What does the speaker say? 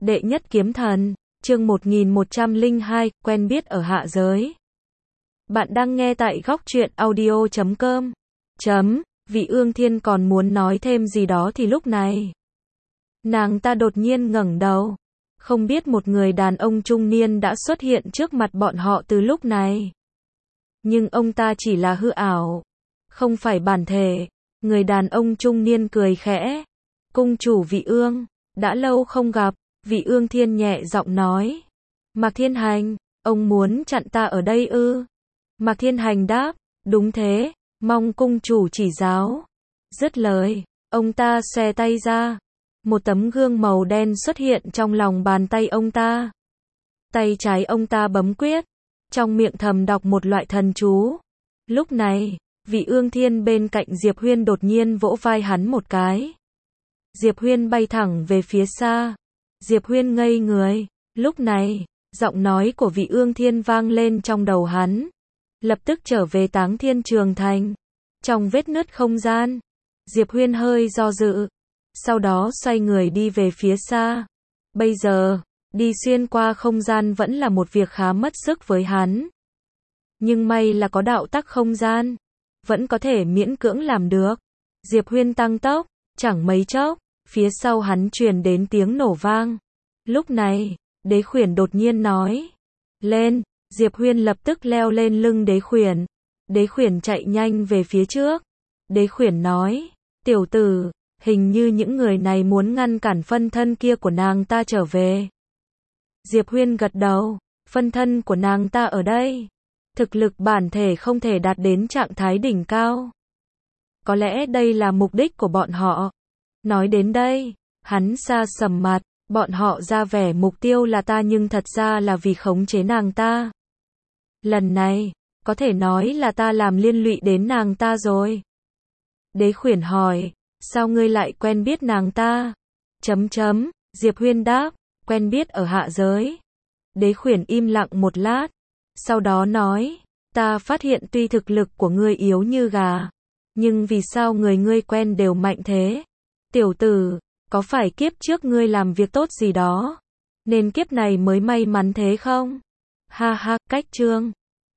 Đệ nhất kiếm thần, chương 1102, quen biết ở hạ giới. Bạn đang nghe tại góc truyện audio.com. Vị Ương Thiên còn muốn nói thêm gì đó thì lúc này, nàng ta đột nhiên ngẩng đầu. Không biết một người đàn ông trung niên đã xuất hiện trước mặt bọn họ từ lúc này. Nhưng ông ta chỉ là hư ảo, không phải bản thể. Người đàn ông trung niên cười khẽ. Cung chủ Vị Ương, đã lâu không gặp. Vị Ương Thiên nhẹ giọng nói. Mạc Thiên Hành, ông muốn chặn ta ở đây ư? Mạc Thiên Hành đáp, đúng thế, mong cung chủ chỉ giáo. Dứt lời, ông ta xòe tay ra. Một tấm gương màu đen xuất hiện trong lòng bàn tay ông ta. Tay trái ông ta bấm quyết, trong miệng thầm đọc một loại thần chú. Lúc này, Vị Ương Thiên bên cạnh Diệp Huyên đột nhiên vỗ vai hắn một cái. Diệp Huyên bay thẳng về phía xa. Diệp Huyên ngây người. Lúc này, giọng nói của Vị Ương Thiên vang lên trong đầu hắn. Lập tức trở về Táng Thiên Trường Thành. Trong vết nứt không gian, Diệp Huyên hơi do dự. Sau đó xoay người đi về phía xa. Bây giờ, đi xuyên qua không gian vẫn là một việc khá mất sức với hắn. Nhưng may là có đạo tắc không gian, vẫn có thể miễn cưỡng làm được. Diệp Huyên tăng tốc, chẳng mấy chốc, phía sau hắn truyền đến tiếng nổ vang. Lúc này, Đế Khuyển đột nhiên nói. Lên, Diệp Huyên lập tức leo lên lưng Đế Khuyển. Đế Khuyển chạy nhanh về phía trước. Đế Khuyển nói, tiểu tử, hình như những người này muốn ngăn cản phân thân kia của nàng ta trở về. Diệp Huyên gật đầu, phân thân của nàng ta ở đây. Thực lực bản thể không thể đạt đến trạng thái đỉnh cao. Có lẽ đây là mục đích của bọn họ. Nói đến đây, hắn xa sầm mặt, bọn họ ra vẻ mục tiêu là ta nhưng thật ra là vì khống chế nàng ta. Lần này, có thể nói là ta làm liên lụy đến nàng ta rồi. Đế Khuyển hỏi, sao ngươi lại quen biết nàng ta? Diệp Huyên đáp, quen biết ở hạ giới. Đế Khuyển im lặng một lát, sau đó nói, ta phát hiện tuy thực lực của ngươi yếu như gà, nhưng vì sao người ngươi quen đều mạnh thế? Tiểu tử, có phải kiếp trước ngươi làm việc tốt gì đó, nên kiếp này mới may mắn thế không? Ha ha, cách chương.